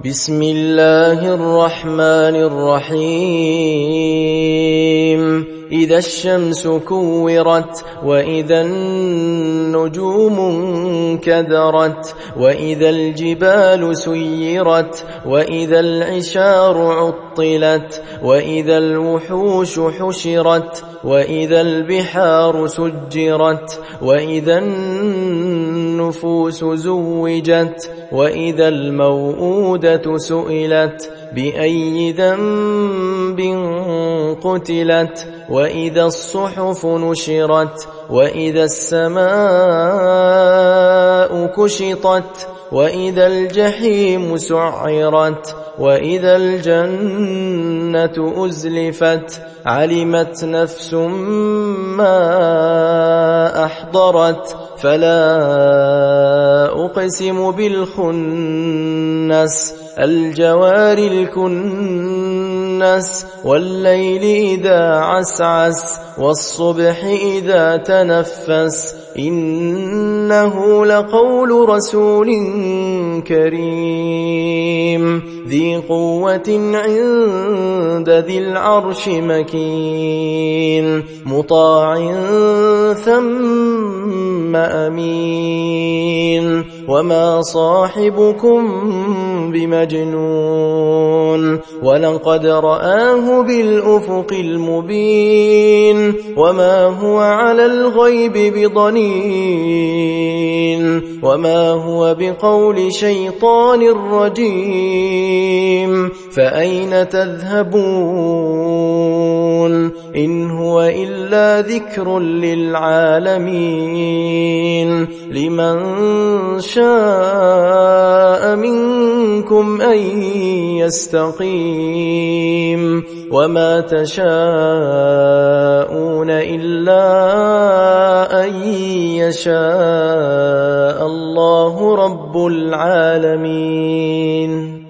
بسم الله الرحمن الرحيم إذا الشمس كورت وإذا النجوم انكدرت وإذا الجبال سيرت وإذا العشار عطلت وإذا الوحوش حشرت وإذا البحار سجرت وإذا النفوس زوجت وإذا الموءودة سئلت بأي ذنب قتلت وإذا الصحف نشرت وإذا السماء كشطت وإذا الجحيم سعرت وإذا الجنة أزلفت علمت نفس ما أحضرت فلا أقسم بالخنس الجوار الكنس والليل إذا عسعس والصبح إذا تنفس إنه لقول رسول كريم ذي قوة عند ذي العرش مكين مطاع ثم أمين وما صاحبكم بمجنون ولقد رآه بالأفق المبين وما هو على الغيب بضنين وما هو بقول شيطان رجيم فأين تذهبون إن هو إلا ذكر للعالمين لمن شاء منكم أن يستقيم وما تشاءون إلا أن يشاء الله رب العالمين.